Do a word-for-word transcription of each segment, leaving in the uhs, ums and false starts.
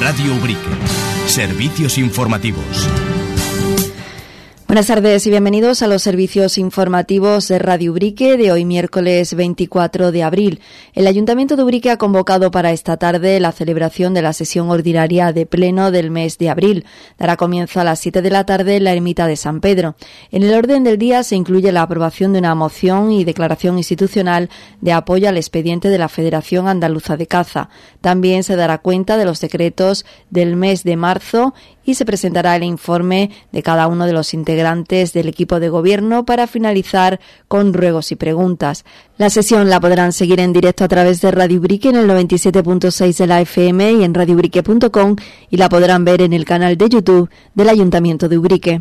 Radio Ubrique. Servicios informativos. Buenas tardes y bienvenidos a los servicios informativos de Radio Ubrique de hoy miércoles veinticuatro de abril. El Ayuntamiento de Ubrique ha convocado para esta tarde la celebración de la sesión ordinaria de pleno del mes de abril. Dará comienzo a las siete de la tarde en la ermita de San Pedro. En el orden del día se incluye la aprobación de una moción y declaración institucional de apoyo al expediente de la Federación Andaluza de Caza. También se dará cuenta de los decretos del mes de marzo y se presentará el informe de cada uno de los integrantes del equipo de gobierno para finalizar con ruegos y preguntas. La sesión la podrán seguir en directo a través de Radio Ubrique en el noventa y siete punto seis de la F M y en radio ubrique punto com y la podrán ver en el canal de YouTube del Ayuntamiento de Ubrique.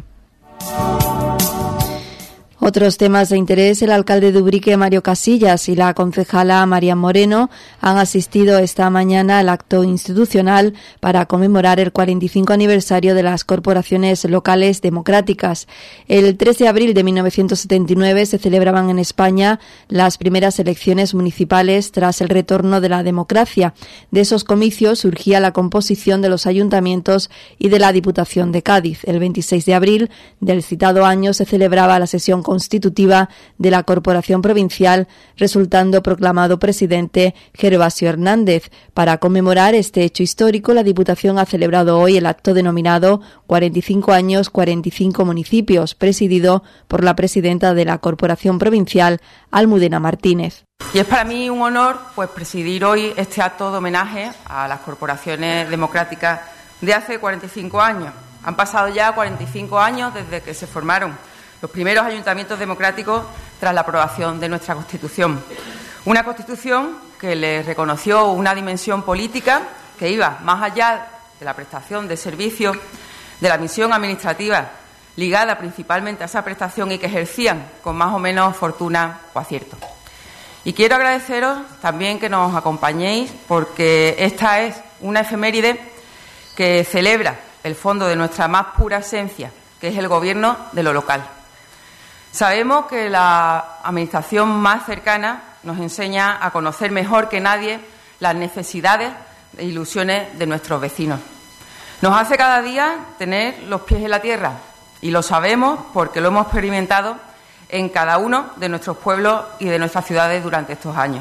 Otros temas de interés: el alcalde de Ubrique, Mario Casillas, y la concejala María Moreno han asistido esta mañana al acto institucional para conmemorar el cuarenta y cinco aniversario de las corporaciones locales democráticas. El tres de abril de mil novecientos setenta y nueve se celebraban en España las primeras elecciones municipales tras el retorno de la democracia. De esos comicios surgía la composición de los ayuntamientos y de la Diputación de Cádiz. El veintiséis de abril del citado año se celebraba la sesión constitutiva de la Corporación Provincial, resultando proclamado presidente Gervasio Hernández. Para conmemorar este hecho histórico, la Diputación ha celebrado hoy el acto denominado cuarenta y cinco años, cuarenta y cinco municipios, presidido por la presidenta de la Corporación Provincial, Almudena Martínez. Y es para mí un honor pues presidir hoy este acto de homenaje a las corporaciones democráticas de hace cuarenta y cinco años. Han pasado ya cuarenta y cinco años desde que se formaron los primeros ayuntamientos democráticos tras la aprobación de nuestra Constitución. Una Constitución que les reconoció una dimensión política que iba más allá de la prestación de servicios, de la misión administrativa ligada principalmente a esa prestación y que ejercían con más o menos fortuna o acierto. Y quiero agradeceros también que nos acompañéis porque esta es una efeméride que celebra el fondo de nuestra más pura esencia, que es el gobierno de lo local. Sabemos que la Administración más cercana nos enseña a conocer mejor que nadie las necesidades e ilusiones de nuestros vecinos. Nos hace cada día tener los pies en la tierra y lo sabemos porque lo hemos experimentado en cada uno de nuestros pueblos y de nuestras ciudades durante estos años.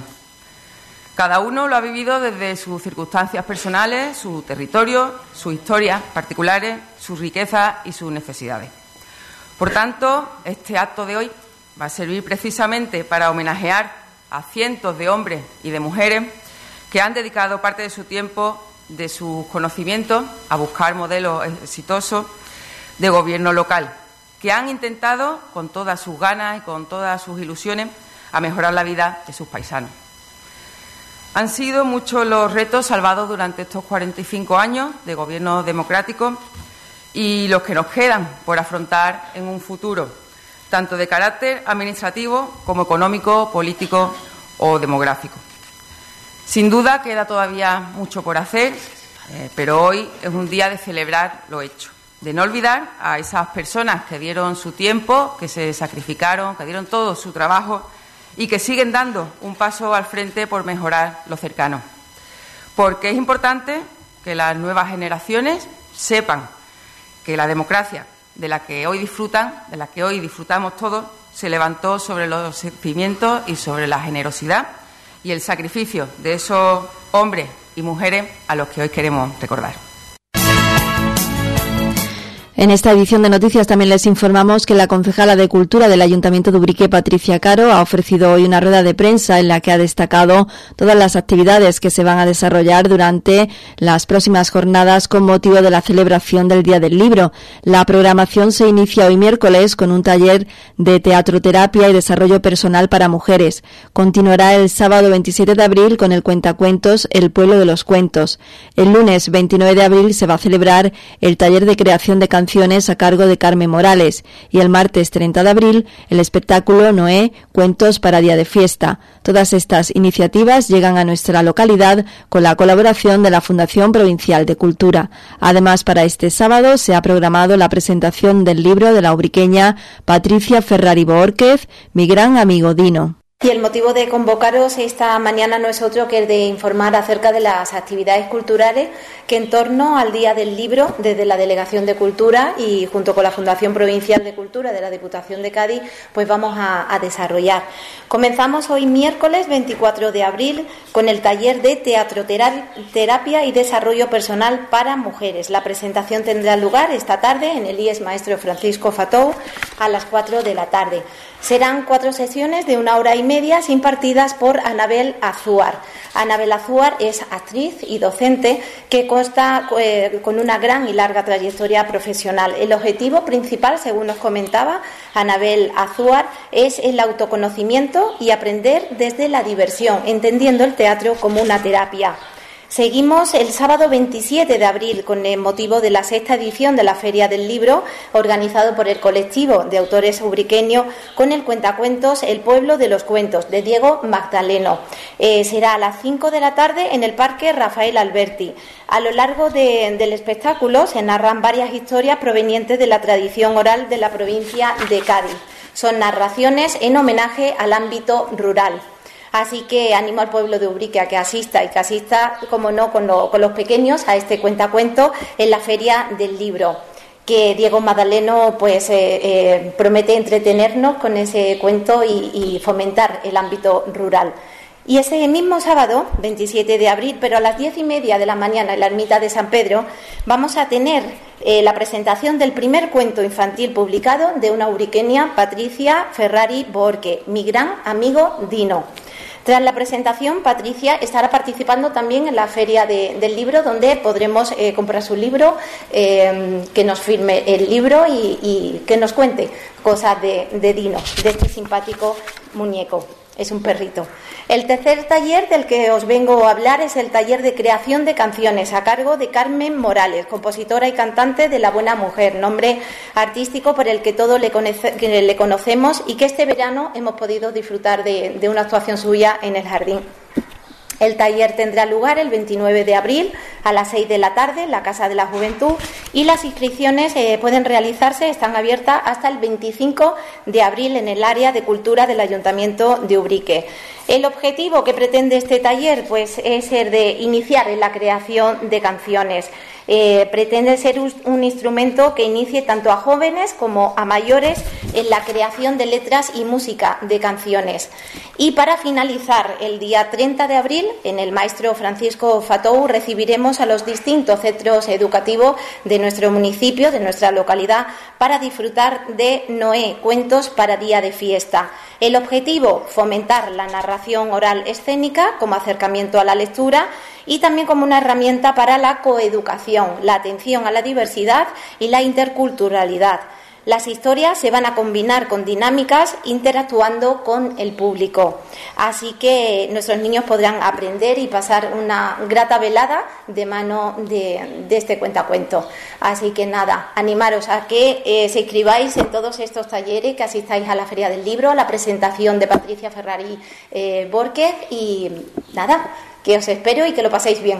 Cada uno lo ha vivido desde sus circunstancias personales, su territorio, sus historias particulares, sus riquezas y sus necesidades. Por tanto, este acto de hoy va a servir precisamente para homenajear a cientos de hombres y de mujeres que han dedicado parte de su tiempo, de sus conocimientos, a buscar modelos exitosos de gobierno local, que han intentado, con todas sus ganas y con todas sus ilusiones, a mejorar la vida de sus paisanos. Han sido muchos los retos salvados durante estos cuarenta y cinco años de gobierno democrático y los que nos quedan por afrontar en un futuro, tanto de carácter administrativo como económico, político o demográfico. Sin duda queda todavía mucho por hacer, eh, pero hoy es un día de celebrar lo hecho, de no olvidar a esas personas que dieron su tiempo, que se sacrificaron, que dieron todo su trabajo y que siguen dando un paso al frente por mejorar lo cercano. Porque es importante que las nuevas generaciones sepan que la democracia de la que hoy disfrutan, de la que hoy disfrutamos todos, se levantó sobre los cimientos y sobre la generosidad y el sacrificio de esos hombres y mujeres a los que hoy queremos recordar. En esta edición de noticias también les informamos que la concejala de Cultura del Ayuntamiento de Ubrique, Patricia Caro, ha ofrecido hoy una rueda de prensa en la que ha destacado todas las actividades que se van a desarrollar durante las próximas jornadas con motivo de la celebración del Día del Libro. La programación se inicia hoy miércoles con un taller de teatroterapia y desarrollo personal para mujeres. Continuará el sábado veintisiete de abril con el cuentacuentos El Pueblo de los Cuentos. El lunes veintinueve de abril se va a celebrar el taller de creación de canciones a cargo de Carmen Morales y el martes treinta de abril el espectáculo Noé, Cuentos para Día de Fiesta. Todas estas iniciativas llegan a nuestra localidad con la colaboración de la Fundación Provincial de Cultura. Además, para este sábado se ha programado la presentación del libro de la ubriqueña Patricia Ferrari Boórquez, Mi gran amigo Dino. Y el motivo de convocaros esta mañana no es otro que el de informar acerca de las actividades culturales que en torno al Día del Libro, desde la Delegación de Cultura y junto con la Fundación Provincial de Cultura de la Diputación de Cádiz, pues vamos a, a desarrollar. Comenzamos hoy miércoles veinticuatro de abril con el taller de Teatro, Terapia y Desarrollo Personal para Mujeres. La presentación tendrá lugar esta tarde en el I E S Maestro Francisco Fatou a las cuatro de la tarde. Serán cuatro sesiones de una hora y media impartidas por Anabel Azuar. Anabel Azuar es actriz y docente que consta eh, con una gran y larga trayectoria profesional. El objetivo principal, según nos comentaba Anabel Azuar, es el autoconocimiento y aprender desde la diversión, entendiendo el teatro como una terapia. Seguimos el sábado veintisiete de abril con el motivo de la sexta edición de la Feria del Libro, organizado por el colectivo de autores ubriqueños, con el cuentacuentos El Pueblo de los Cuentos, de Diego Magdaleno. Eh, será a las cinco de la tarde en el Parque Rafael Alberti. A lo largo de, del espectáculo se narran varias historias provenientes de la tradición oral de la provincia de Cádiz. Son narraciones en homenaje al ámbito rural. Así que animo al pueblo de Ubrique a que asista y que asista, como no, con, lo, con los pequeños a este cuentacuento en la Feria del Libro, que Diego Magdaleno pues eh, eh, promete entretenernos con ese cuento y, y fomentar el ámbito rural. Y ese mismo sábado, veintisiete de abril, pero a las diez y media de la mañana en la ermita de San Pedro, vamos a tener eh, la presentación del primer cuento infantil publicado de una ubriqueña, Patricia Ferrari Borque, Mi gran amigo Dino. Tras la presentación, Patricia estará participando también en la Feria de, del Libro, donde podremos eh, comprar su libro, eh, que nos firme el libro y, y que nos cuente cosas de, de Dino, de este simpático muñeco. Es un perrito. El tercer taller del que os vengo a hablar es el taller de creación de canciones a cargo de Carmen Morales, compositora y cantante de La Buena Mujer, nombre artístico por el que todos le, conoce, que le conocemos y que este verano hemos podido disfrutar de, de una actuación suya en el jardín. El taller tendrá lugar el veintinueve de abril a las seis de la tarde en la Casa de la Juventud y las inscripciones eh, pueden realizarse, están abiertas hasta el veinticinco de abril en el área de cultura del Ayuntamiento de Ubrique. El objetivo que pretende este taller pues, es el de iniciar en la creación de canciones. Eh, pretende ser un, un instrumento que inicie tanto a jóvenes como a mayores en la creación de letras y música de canciones. Y para finalizar, el día treinta de abril, en el Maestro Francisco Fatou, recibiremos a los distintos centros educativos de nuestro municipio, de nuestra localidad, para disfrutar de Noé, cuentos para día de fiesta. El objetivo, fomentar la narración oral escénica como acercamiento a la lectura y también como una herramienta para la coeducación, la atención a la diversidad y la interculturalidad. Las historias se van a combinar con dinámicas interactuando con el público. Así que nuestros niños podrán aprender y pasar una grata velada de mano de, de este cuentacuento. Así que nada, animaros a que eh, se inscribáis en todos estos talleres, que asistáis a la Feria del Libro, a la presentación de Patricia Ferrari eh, Borquez y nada, que os espero y que lo paséis bien.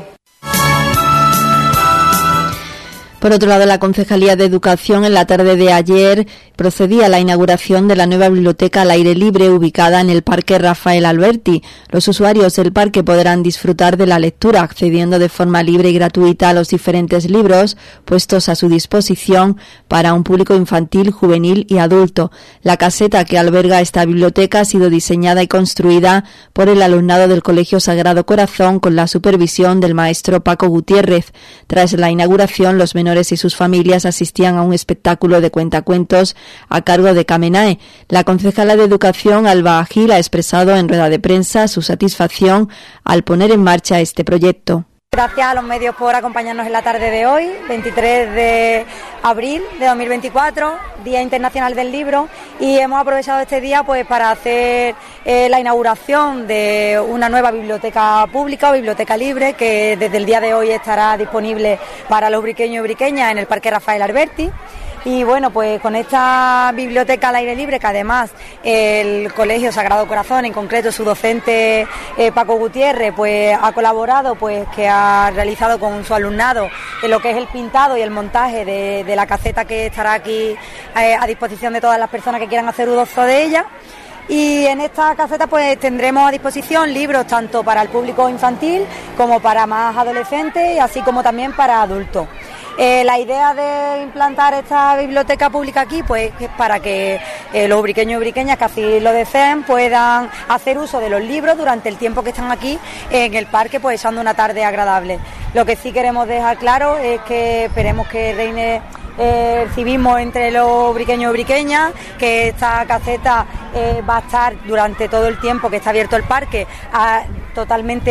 Por otro lado, la Concejalía de Educación en la tarde de ayer procedía a la inauguración de la nueva biblioteca al aire libre ubicada en el Parque Rafael Alberti. Los usuarios del parque podrán disfrutar de la lectura accediendo de forma libre y gratuita a los diferentes libros puestos a su disposición para un público infantil, juvenil y adulto. La caseta que alberga esta biblioteca ha sido diseñada y construida por el alumnado del Colegio Sagrado Corazón con la supervisión del maestro Paco Gutiérrez. Tras la inauguración, los menores y sus familias asistían a un espectáculo de cuentacuentos a cargo de Camenae. La concejala de Educación, Alba Gil, ha expresado en rueda de prensa su satisfacción al poner en marcha este proyecto. Gracias a los medios por acompañarnos en la tarde de hoy, veintitrés de abril de dos mil veinticuatro, Día Internacional del Libro, y hemos aprovechado este día pues para hacer eh, la inauguración de una nueva biblioteca pública o biblioteca libre que desde el día de hoy estará disponible para los ubriqueños y ubriqueñas en el Parque Rafael Alberti. Y bueno, pues con esta biblioteca al aire libre, que además el Colegio Sagrado Corazón, en concreto su docente eh, Paco Gutiérrez, pues ha colaborado, pues que ha realizado con su alumnado en lo que es el pintado y el montaje de, de la caseta que estará aquí eh, a disposición de todas las personas que quieran hacer uso de ella. Y en esta caseta pues tendremos a disposición libros tanto para el público infantil como para más adolescentes y así como también para adultos. Eh, la idea de implantar esta biblioteca pública aquí pues es para que eh, los ubriqueños y ubriqueñas que así lo deseen puedan hacer uso de los libros durante el tiempo que están aquí en el parque, pues echando una tarde agradable. Lo que sí queremos dejar claro es que esperemos que reine eh, el civismo entre los ubriqueños y ubriqueñas, que esta caseta eh, va a estar durante todo el tiempo que está abierto el parque a, totalmente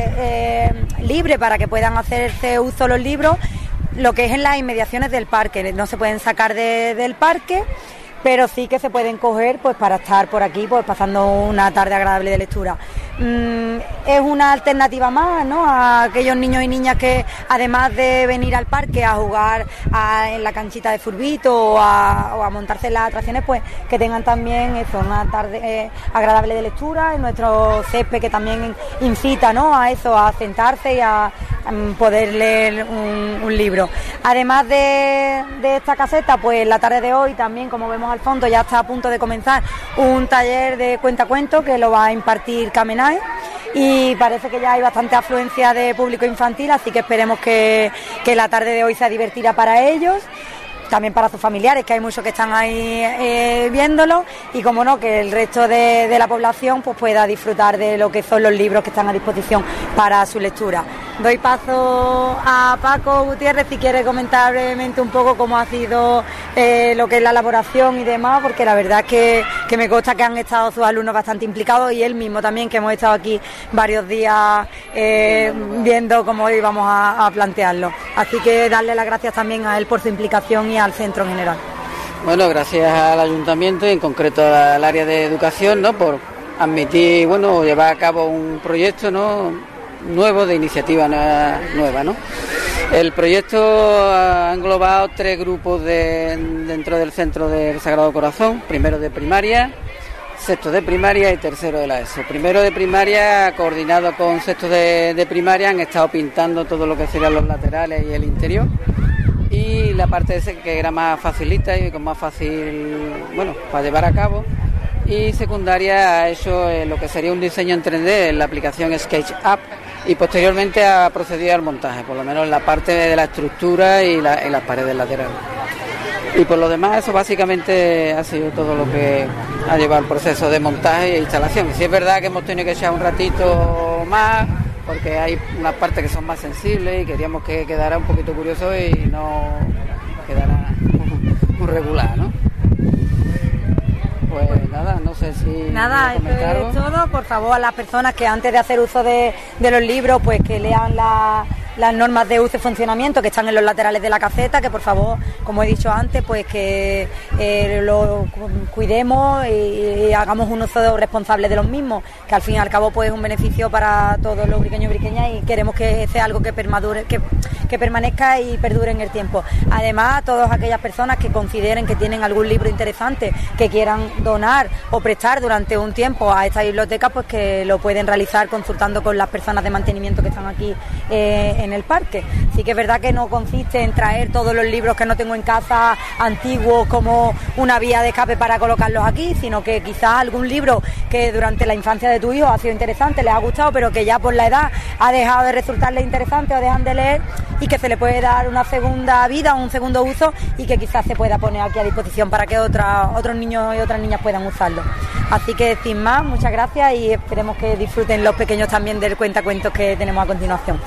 eh, libre para que puedan hacerse uso los libros. Lo que es en las inmediaciones del parque, no se pueden sacar de, del parque, pero sí que se pueden coger pues para estar por aquí pues pasando una tarde agradable de lectura. Mm, es una alternativa más, ¿no?, a aquellos niños y niñas que además de venir al parque a jugar a, en la canchita de furbito o a, o a montarse en las atracciones, pues que tengan también eso, una tarde eh, agradable de lectura en nuestro césped, que también incita, ¿no?, a eso, a sentarse y a, a poder leer un, un libro. Además de, de esta caseta, pues la tarde de hoy también, como vemos al fondo, ya está a punto de comenzar un taller de cuentacuentos que lo va a impartir Camenae, y parece que ya hay bastante afluencia de público infantil, así que esperemos que, que la tarde de hoy sea divertida para ellos, también para sus familiares, que hay muchos que están ahí eh, viéndolo, y como no, que el resto de, de la población pues pueda disfrutar de lo que son los libros que están a disposición para su lectura. Doy paso a Paco Gutiérrez si quiere comentar brevemente un poco cómo ha sido eh, lo que es la elaboración y demás, porque la verdad es que, que me consta que han estado sus alumnos bastante implicados, y él mismo también, que hemos estado aquí varios días eh, viendo cómo íbamos a, a plantearlo. Así que darle las gracias también a él por su implicación y al centro en general. Bueno, gracias al ayuntamiento y en concreto al área de educación, ¿no?, por admitir, bueno, llevar a cabo un proyecto, ¿no?, nuevo, de iniciativa nueva, ¿no? El proyecto ha englobado tres grupos de, dentro del centro del Sagrado Corazón: primero de primaria, sexto de primaria y tercero de la ESO. Primero de primaria, coordinado con sexto de, de primaria, han estado pintando todo lo que serían los laterales y el interior, y la parte ese que era más facilita y con más fácil, bueno, para llevar a cabo. Y secundaria ha hecho eh, lo que sería un diseño en tres D en la aplicación SketchUp, y posteriormente ha procedido al montaje, por lo menos en la parte de la estructura y, la, y las paredes laterales. Y por lo demás, eso básicamente ha sido todo lo que ha llevado el proceso de montaje e instalación. Y sí es verdad que hemos tenido que echar un ratito más, porque hay unas partes que son más sensibles y queríamos que quedara un poquito curioso y no quedara muy regular, ¿no? Pues nada, no sé si... Nada, eso es todo. Por favor, a las personas que antes de hacer uso de, de los libros, pues que lean la, las normas de uso y funcionamiento que están en los laterales de la caseta, que por favor, como he dicho antes, pues que eh, lo cuidemos y, y hagamos un uso responsable de los mismos, que al fin y al cabo pues es un beneficio para todos los ubriqueños y ubriqueñas, y queremos que sea algo que permadure, que, que permanezca y perdure en el tiempo. Además, todas aquellas personas que consideren que tienen algún libro interesante que quieran donar o prestar durante un tiempo a esta biblioteca, pues que lo pueden realizar consultando con las personas de mantenimiento que están aquí eh, en el parque. Sí que es verdad que no consiste en traer todos los libros que no tengo en casa antiguos como una vía de escape para colocarlos aquí, sino que quizás algún libro que durante la infancia de tu hijo ha sido interesante, les ha gustado, pero que ya por la edad ha dejado de resultarle interesante o dejan de leer, y que se le puede dar una segunda vida, un segundo uso, y que quizás se pueda poner aquí a disposición para que otra, otros niños y otras niñas puedan usarlo. Así que sin más, muchas gracias, y esperemos que disfruten los pequeños también del cuentacuentos que tenemos a continuación.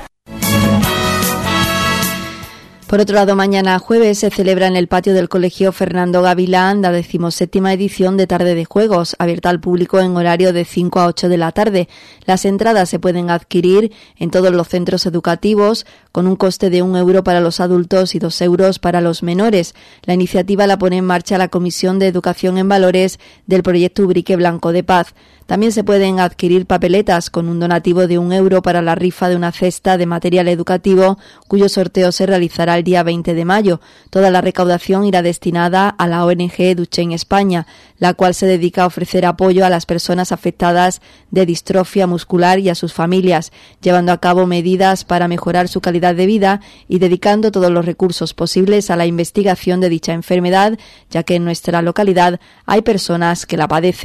Por otro lado, mañana jueves se celebra en el patio del Colegio Fernando Gavilán la decimoséptima edición de Tarde de Juegos, abierta al público en horario de cinco a ocho de la tarde. Las entradas se pueden adquirir en todos los centros educativos con un coste de un euro para los adultos y dos euros para los menores. La iniciativa la pone en marcha la Comisión de Educación en Valores del proyecto Ubrique Blanco de Paz. También se pueden adquirir papeletas con un donativo de un euro para la rifa de una cesta de material educativo, cuyo sorteo se realizará el día veinte de mayo. Toda la recaudación irá destinada a la O N G Duchenne España, la cual se dedica a ofrecer apoyo a las personas afectadas de distrofia muscular y a sus familias, llevando a cabo medidas para mejorar su calidad de vida y dedicando todos los recursos posibles a la investigación de dicha enfermedad, ya que en nuestra localidad hay personas que la padecen.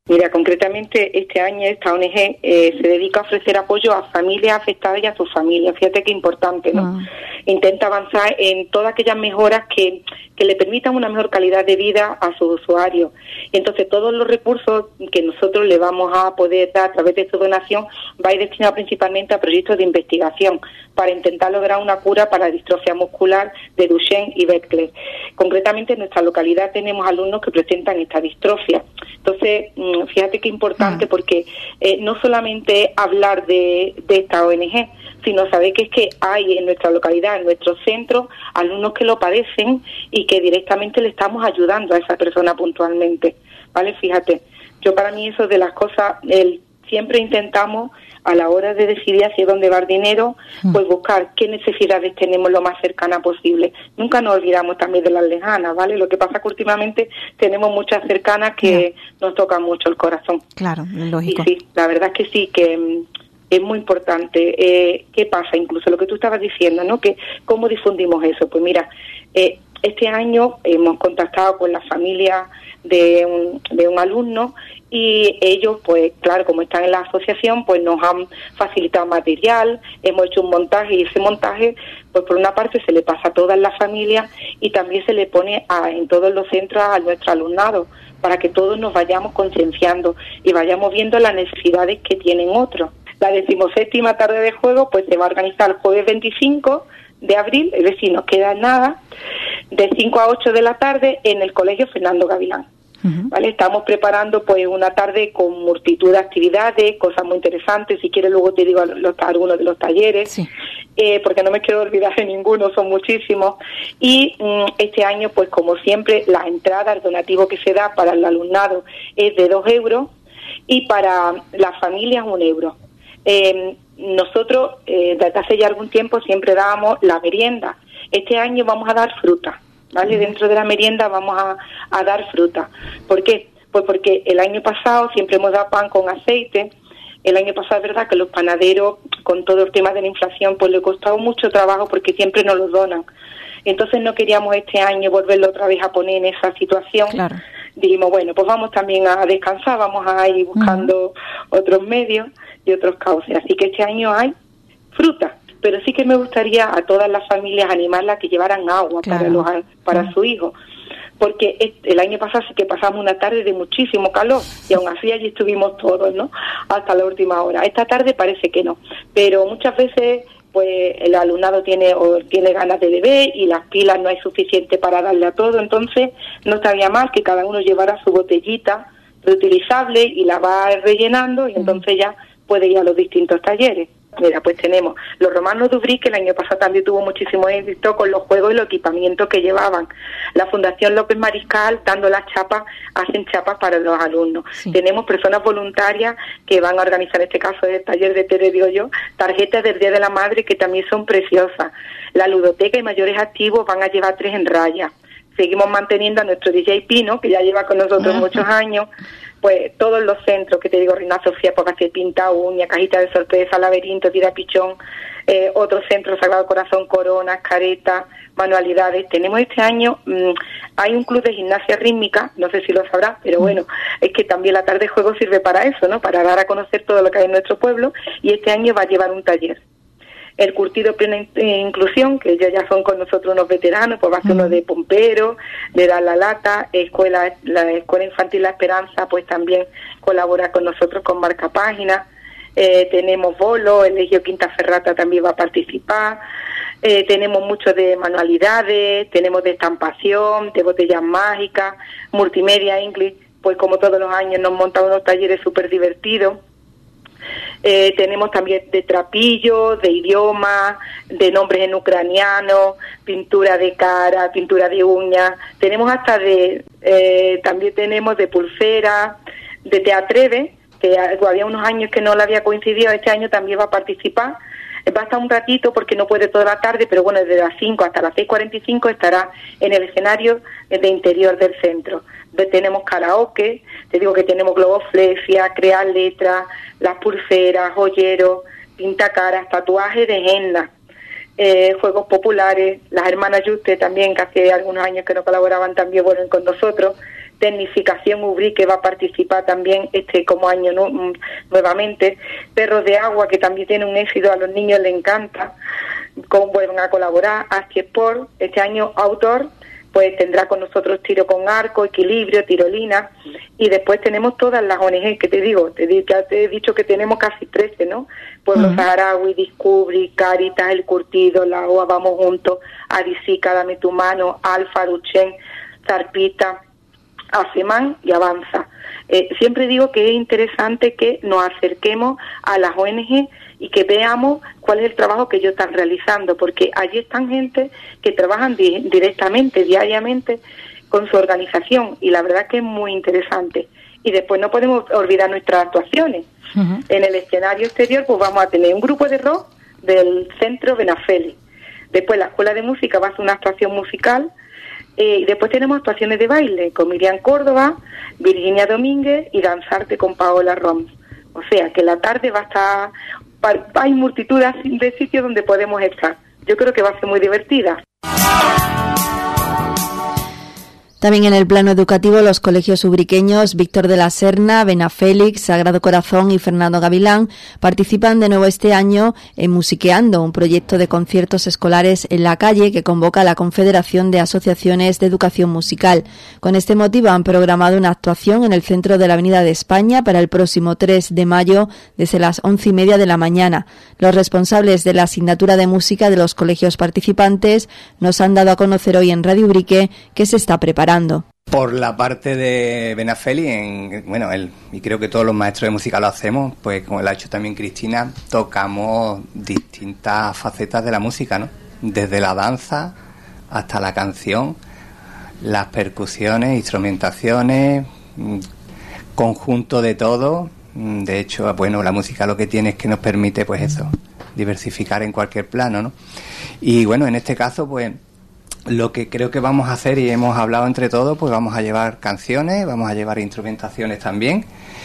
Mira, concretamente este año esta O N G eh, se dedica a ofrecer apoyo a familias afectadas y a sus familias. Fíjate qué importante, ¿no? Ah. Intenta avanzar en todas aquellas mejoras que, que le permitan una mejor calidad de vida a sus usuarios. Y entonces todos los recursos que nosotros le vamos a poder dar a través de esta donación va a ir destinado principalmente a proyectos de investigación para intentar lograr una cura para la distrofia muscular de Duchenne y Becker. Concretamente en nuestra localidad tenemos alumnos que presentan esta distrofia. Entonces, fíjate qué importante, porque eh, no solamente hablar de, de esta O N G, sino saber que es que hay en nuestra localidad, en nuestro centro, alumnos que lo padecen y que directamente le estamos ayudando a esa persona puntualmente, ¿vale? Fíjate, yo para mí eso de las cosas, el, siempre intentamos a la hora de decidir hacia dónde va el dinero, pues buscar qué necesidades tenemos lo más cercana posible. Nunca nos olvidamos también de las lejanas, ¿vale? Lo que pasa que últimamente tenemos muchas cercanas que no. nos tocan mucho el corazón. Claro, lógico. Y sí, la verdad es que sí, que mm, es muy importante. Eh, ¿Qué pasa? Incluso lo que tú estabas diciendo, ¿no? Que ¿cómo difundimos eso? Pues mira, eh, este año hemos contactado con la familia de un, de un alumno y ellos, pues claro, como están en la asociación, pues nos han facilitado material, hemos hecho un montaje y ese montaje, pues por una parte se le pasa a todas las familias y también se le pone a, en todos los centros a nuestro alumnado para que todos nos vayamos concienciando y vayamos viendo las necesidades que tienen otros. La decimoséptima tarde de juego pues se va a organizar el jueves veinticinco de abril, es decir, nos queda nada, de cinco a ocho de la tarde en el Colegio Fernando Gavilán. Uh-huh. ¿Vale? Estamos preparando pues una tarde con multitud de actividades, cosas muy interesantes. Si quieres luego te digo los, algunos de los talleres, sí. eh, porque no me quiero olvidar de ninguno, son muchísimos. Y mm, este año, pues como siempre, la entrada, el donativo que se da para el alumnado es de dos euros y para las familias un euro. Eh, nosotros eh, desde hace ya algún tiempo siempre dábamos la merienda. Este año vamos a dar fruta. ¿Vale? Dentro de la merienda vamos a, a dar fruta. ¿Por qué? Pues porque el año pasado siempre hemos dado pan con aceite. El año pasado es verdad que los panaderos, con todo el tema de la inflación, pues le costado mucho trabajo porque siempre nos los donan. Entonces no queríamos este año volverlo otra vez a poner en esa situación. Claro. Dijimos, bueno, pues vamos también a descansar, vamos a ir buscando uh-huh. otros medios y otros cauces. Así que este año hay fruta. Pero sí que me gustaría a todas las familias animarlas a que llevaran agua claro. para los para uh-huh. su hijo, porque el año pasado sí que pasamos una tarde de muchísimo calor y aún así allí estuvimos todos, ¿no? Hasta la última hora. Esta tarde parece que no, pero muchas veces pues el alumnado tiene o tiene ganas de beber y las pilas no hay suficiente para darle a todo, entonces no estaría mal que cada uno llevara su botellita reutilizable y la va rellenando y uh-huh. entonces ya puede ir a los distintos talleres. Mira, pues tenemos los romanos de Ubrique, que el año pasado también tuvo muchísimo éxito con los juegos y los equipamientos que llevaban. La Fundación López Mariscal, dando las chapas, hacen chapas para los alumnos. Sí. Tenemos personas voluntarias que van a organizar, en este caso del taller de Tere, digo yo, tarjetas del Día de la Madre que también son preciosas. La ludoteca y mayores activos van a llevar tres en raya. Seguimos manteniendo a nuestro D J Pino, que ya lleva con nosotros uh-huh. muchos años. Pues todos los centros que te digo, Reina Sofía, porque hace pinta, uña, cajita de sorpresa, laberinto, tira pichón, eh, otros centros, Sagrado Corazón, coronas, caretas, manualidades. Tenemos este año, mmm, hay un club de gimnasia rítmica, no sé si lo sabrás, pero bueno, es que también la tarde de juego sirve para eso, ¿no? Para dar a conocer todo lo que hay en nuestro pueblo, y este año va a llevar un taller. El curtido plena inclusión, que ellos ya son con nosotros unos veteranos, pues va a ser uno de pompero, de dar la lata, escuela, la Escuela Infantil La Esperanza, pues también colabora con nosotros con marca página, eh, tenemos bolo, el Legio Quinta Ferrata también va a participar, eh, tenemos mucho de manualidades, tenemos de estampación, de botellas mágicas, multimedia English, pues como todos los años nos montan unos talleres súper divertidos. Eh, tenemos también de trapillo, de idioma, de nombres en ucraniano, pintura de cara, pintura de uñas, tenemos hasta de, eh, también tenemos de pulsera, de Te Atreves, que había unos años que no le había coincidido, este año también va a participar, va a estar un ratito porque no puede toda la tarde, pero bueno, desde las cinco hasta las seis cuarenta y cinco estará en el escenario de interior del centro. Tenemos karaoke, te digo que tenemos globoflexia, crear letras, las pulseras, joyeros, pintacaras, tatuajes de henna, eh, juegos populares, las hermanas Yuste también, que hace algunos años que no colaboraban también, vuelven con nosotros, Tecnificación Ubrí, que va a participar también este como año nu- nuevamente, Perros de Agua, que también tiene un éxito, a los niños les encanta, con, vuelven a colaborar, Astiesport, este año Outdoor, pues tendrá con nosotros tiro con arco, equilibrio, tirolina, y después tenemos todas las O N G que te digo, te, di, ya te he dicho que tenemos casi trece, ¿no? Pueblo uh-huh. Saharaui, Discovery, Caritas, El Curtido, La O A, Vamos Juntos, Arisica, Dame Tu Mano, Alfa, Duchen, Zarpita, AFEMAN y Avanza. Eh, siempre digo que es interesante que nos acerquemos a las O N G y que veamos cuál es el trabajo que ellos están realizando, porque allí están gente que trabajan di- directamente, diariamente, con su organización, y la verdad es que es muy interesante. Y después no podemos olvidar nuestras actuaciones. Uh-huh. En el escenario exterior pues vamos a tener un grupo de rock del Centro Benafeli. Después la Escuela de Música va a hacer una actuación musical, eh, y después tenemos actuaciones de baile con Miriam Córdoba, Virginia Domínguez y Danzarte con Paola Roms. O sea que la tarde va a estar... hay multitud de sitios donde podemos estar. Yo creo que va a ser muy divertida. También en el plano educativo, los colegios ubriqueños Víctor de la Serna, Benafélix, Sagrado Corazón y Fernando Gavilán participan de nuevo este año en Musiqueando, un proyecto de conciertos escolares en la calle que convoca a la Confederación de Asociaciones de Educación Musical. Con este motivo han programado una actuación en el centro de la Avenida de España para el próximo tres de mayo desde las once y media de la mañana. Los responsables de la asignatura de música de los colegios participantes nos han dado a conocer hoy en Radio Ubrique que se está preparando. Por la parte de Benafeli, en, bueno, él, y creo que todos los maestros de música lo hacemos, pues como lo ha hecho también Cristina, tocamos distintas facetas de la música, ¿no? Desde la danza hasta la canción, las percusiones, instrumentaciones, conjunto de todo. De hecho, bueno, la música lo que tiene es que nos permite, pues eso, diversificar en cualquier plano, ¿no? Y bueno, en este caso, pues lo que creo que vamos a hacer, y hemos hablado entre todos, pues vamos a llevar canciones, vamos a llevar instrumentaciones también.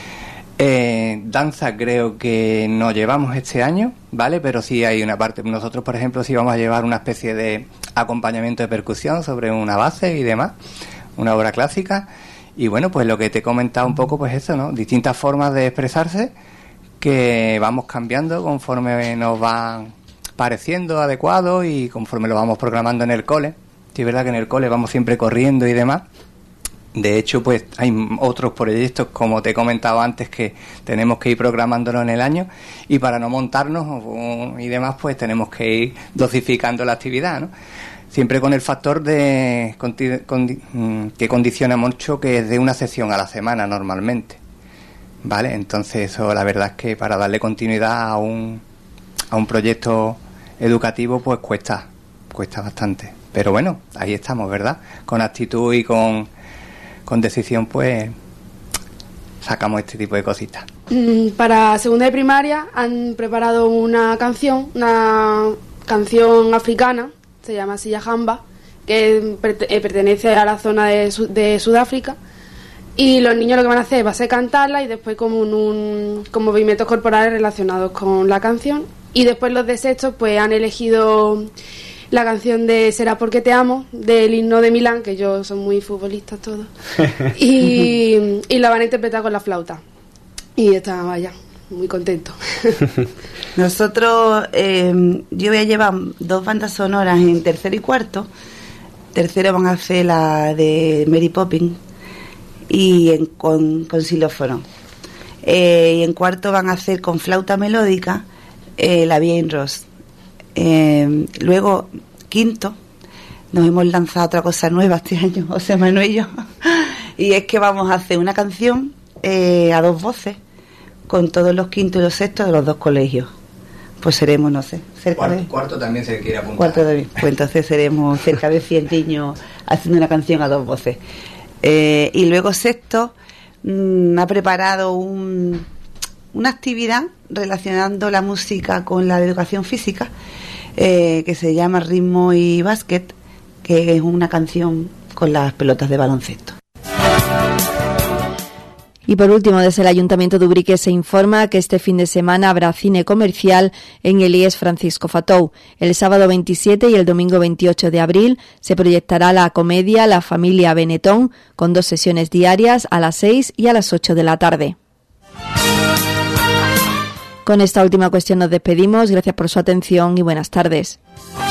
Eh, danza creo que no llevamos este año, ¿vale? Pero sí hay una parte. Nosotros, por ejemplo, sí vamos a llevar una especie de acompañamiento de percusión sobre una base y demás, una obra clásica. Y bueno, pues lo que te he comentado un poco, pues eso, ¿no? Distintas formas de expresarse que vamos cambiando conforme nos van pareciendo adecuados y conforme lo vamos programando en el cole. Sí, es verdad que en el cole vamos siempre corriendo y demás. De hecho, pues hay otros proyectos, como te he comentado antes, que tenemos que ir programándolo en el año, y para no montarnos y demás, pues tenemos que ir dosificando la actividad, ¿no? Siempre con el factor de que condiciona mucho, que es de una sesión a la semana normalmente, ¿vale? Entonces eso, la verdad es que para darle continuidad a un, a un proyecto educativo, pues cuesta, cuesta bastante. Pero bueno, ahí estamos, ¿verdad? Con actitud y con, con decisión, pues sacamos este tipo de cositas. Para segunda de primaria han preparado una canción, una canción africana, se llama Silla Jamba, que pertenece a la zona de, de Sudáfrica, y los niños lo que van a hacer va a ser cantarla y después como un, un, con movimientos corporales relacionados con la canción. Y después los de sexto pues han elegido la canción de Será porque te amo, del himno de Milán, que ellos son muy futbolistas todos, y, y la van a interpretar con la flauta. Y está, vaya, muy contento. Nosotros, eh, yo voy a llevar dos bandas sonoras en tercero y cuarto. Tercero van a hacer la de Mary Poppins y en, con, con xilófono. Eh, y en cuarto van a hacer con flauta melódica eh, la Bien Ross. Eh, luego, quinto, nos hemos lanzado otra cosa nueva este año, José Manuel y yo, y es que vamos a hacer una canción eh, a dos voces con todos los quintos y los sextos de los dos colegios. Pues seremos, no sé, cerca cuarto, de... Cuarto también se quiere apuntar. Cuarto también. Pues entonces seremos cerca de cien niños haciendo una canción a dos voces. Eh, y luego sexto mmm, ha preparado un, una actividad relacionando la música con la educación física, eh, que se llama Ritmo y Básquet, que es una canción con las pelotas de baloncesto. Y por último, desde el Ayuntamiento de Ubrique se informa que este fin de semana habrá cine comercial en el I E S Francisco Fatou. El sábado veintisiete y el domingo veintiocho de abril se proyectará la comedia La familia Benetton, con dos sesiones diarias a las seis y a las ocho de la tarde. Con esta última cuestión nos despedimos. Gracias por su atención y buenas tardes.